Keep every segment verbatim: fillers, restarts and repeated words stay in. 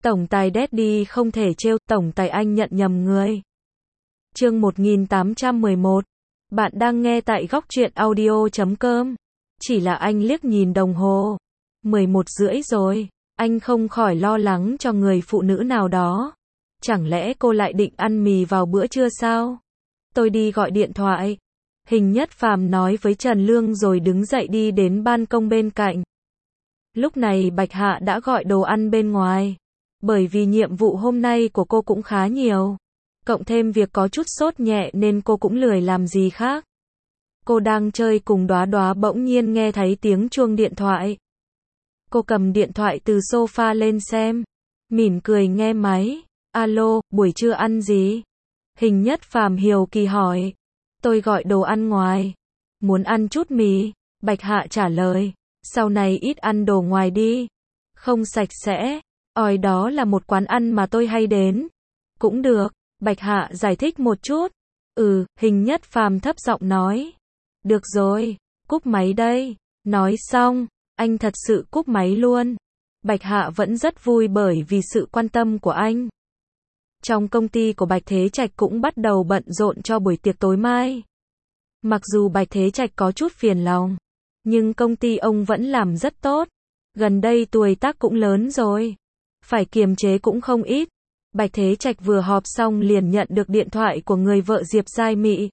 Tổng tài Daddy không thể trêu, tổng tài anh nhận nhầm người. Chương một nghìn tám trăm mười một. Bạn đang nghe tại góc truyện audio chấm com. Chỉ là anh liếc nhìn đồng hồ. mười một rưỡi rồi. Anh không khỏi lo lắng cho người phụ nữ nào đó. Chẳng lẽ cô lại định ăn mì vào bữa trưa sao? Tôi đi gọi điện thoại. Hình Nhất Phàm nói với Trần Lương rồi đứng dậy đi đến ban công bên cạnh. Lúc này Bạch Hạ đã gọi đồ ăn bên ngoài. Bởi vì nhiệm vụ hôm nay của cô cũng khá nhiều. Cộng thêm việc có chút sốt nhẹ nên cô cũng lười làm gì khác. Cô đang chơi cùng Đóa Đóa bỗng nhiên nghe thấy tiếng chuông điện thoại. Cô cầm điện thoại từ sofa lên xem. Mỉm cười nghe máy. Alo, buổi trưa ăn gì? Hình Nhất Phàm hiếu kỳ hỏi. Tôi gọi đồ ăn ngoài. Muốn ăn chút mì? Bạch Hạ trả lời. Sau này ít ăn đồ ngoài đi. Không sạch sẽ. Ôi đó là một quán ăn mà tôi hay đến. Cũng được. Bạch Hạ giải thích một chút. Ừ, Hình Nhất Phàm thấp giọng nói. Được rồi, cúp máy đây. Nói xong, anh thật sự cúp máy luôn. Bạch Hạ vẫn rất vui bởi vì sự quan tâm của anh. Trong công ty của Bạch Thế Trạch cũng bắt đầu bận rộn cho buổi tiệc tối mai. Mặc dù Bạch Thế Trạch có chút phiền lòng, nhưng công ty ông vẫn làm rất tốt. Gần đây tuổi tác cũng lớn rồi, phải kiềm chế cũng không ít. Bạch Thế Trạch vừa họp xong liền nhận được điện thoại của người vợ Diệp Giai Mị.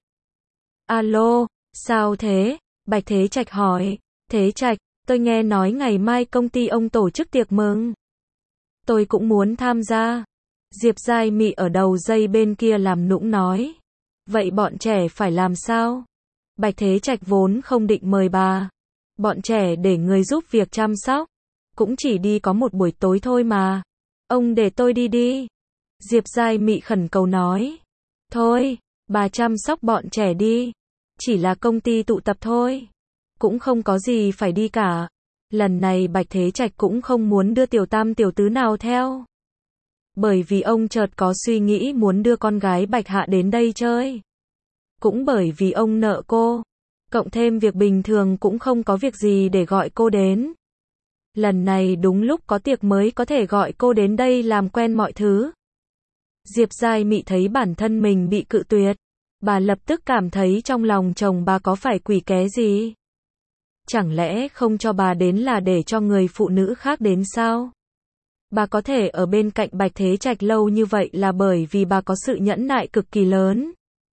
Alo, sao thế? Bạch Thế Trạch hỏi. Thế Trạch, tôi nghe nói ngày mai công ty ông tổ chức tiệc mừng. Tôi cũng muốn tham gia. Diệp Giai Mị ở đầu dây bên kia làm nũng nói. Vậy bọn trẻ phải làm sao? Bạch Thế Trạch vốn không định mời bà. Bọn trẻ để người giúp việc chăm sóc. Cũng chỉ đi có một buổi tối thôi mà. Ông để tôi đi đi. Diệp Giai Mị khẩn cầu nói. Thôi, bà chăm sóc bọn trẻ đi. Chỉ là công ty tụ tập thôi. Cũng không có gì phải đi cả. Lần này Bạch Thế Trạch cũng không muốn đưa tiểu tam tiểu tứ nào theo. Bởi vì ông chợt có suy nghĩ muốn đưa con gái Bạch Hạ đến đây chơi. Cũng bởi vì ông nợ cô. Cộng thêm việc bình thường cũng không có việc gì để gọi cô đến. Lần này đúng lúc có tiệc mới có thể gọi cô đến đây làm quen mọi thứ. Diệp Giai Mị thấy bản thân mình bị cự tuyệt. Bà lập tức cảm thấy trong lòng chồng bà có phải quỷ ké gì. Chẳng lẽ không cho bà đến là để cho người phụ nữ khác đến sao? Bà có thể ở bên cạnh Bạch Thế Trạch lâu như vậy là bởi vì bà có sự nhẫn nại cực kỳ lớn.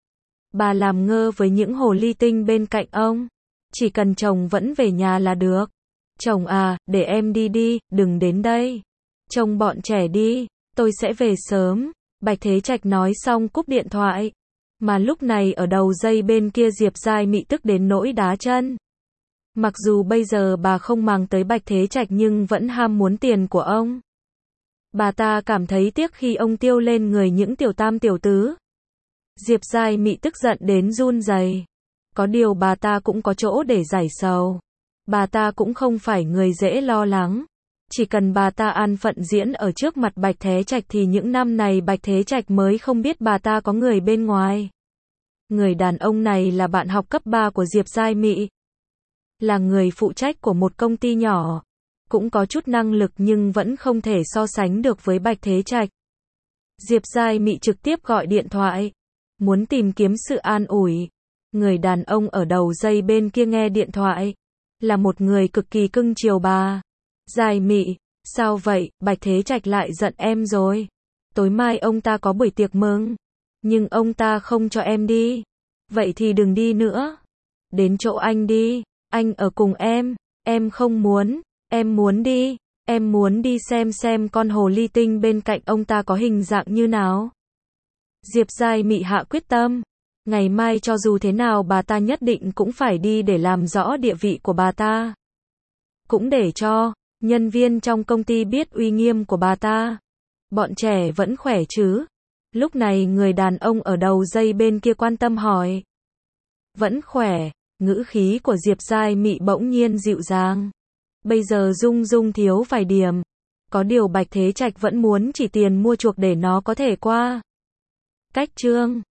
Bà làm ngơ với những hồ ly tinh bên cạnh ông. Chỉ cần chồng vẫn về nhà là được. Chồng à, để em đi đi, đừng đến đây. Trông bọn trẻ đi, tôi sẽ về sớm. Bạch Thế Trạch nói xong cúp điện thoại. Mà lúc này ở đầu dây bên kia Diệp Giai Mị tức đến nỗi đá chân. Mặc dù bây giờ bà không màng tới Bạch Thế Trạch nhưng vẫn ham muốn tiền của ông. Bà ta cảm thấy tiếc khi ông tiêu lên người những tiểu tam tiểu tứ. Diệp Giai Mị tức giận đến run rẩy. Có điều bà ta cũng có chỗ để giải sầu. Bà ta cũng không phải người dễ lo lắng. Chỉ cần bà ta an phận diễn ở trước mặt Bạch Thế Trạch thì những năm này Bạch Thế Trạch mới không biết bà ta có người bên ngoài. Người đàn ông này là bạn học cấp ba của Diệp Giai Mị. Là người phụ trách của một công ty nhỏ. Cũng có chút năng lực nhưng vẫn không thể so sánh được với Bạch Thế Trạch. Diệp Giai Mị trực tiếp gọi điện thoại. Muốn tìm kiếm sự an ủi. Người đàn ông ở đầu dây bên kia nghe điện thoại. Là một người cực kỳ cưng chiều bà. Giai Mị, sao vậy, Bạch Thế Trạch lại giận em rồi. Tối mai ông ta có buổi tiệc mừng. Nhưng ông ta không cho em đi. Vậy thì đừng đi nữa. Đến chỗ anh đi. Anh ở cùng em. Em không muốn. Em muốn đi. Em muốn đi xem xem con hồ ly tinh bên cạnh ông ta có hình dạng như nào. Diệp Giai Mị hạ quyết tâm. Ngày mai cho dù thế nào bà ta nhất định cũng phải đi để làm rõ địa vị của bà ta. Cũng để cho nhân viên trong công ty biết uy nghiêm của bà ta. Bọn trẻ vẫn khỏe chứ? Lúc này người đàn ông ở đầu dây bên kia quan tâm hỏi. Vẫn khỏe. Ngữ khí của Diệp Giai Mị bỗng nhiên dịu dàng. Bây giờ Dung Dung thiếu vài điểm. Có điều Bạch Thế Trạch vẫn muốn chỉ tiền mua chuộc để nó có thể qua. Cách chương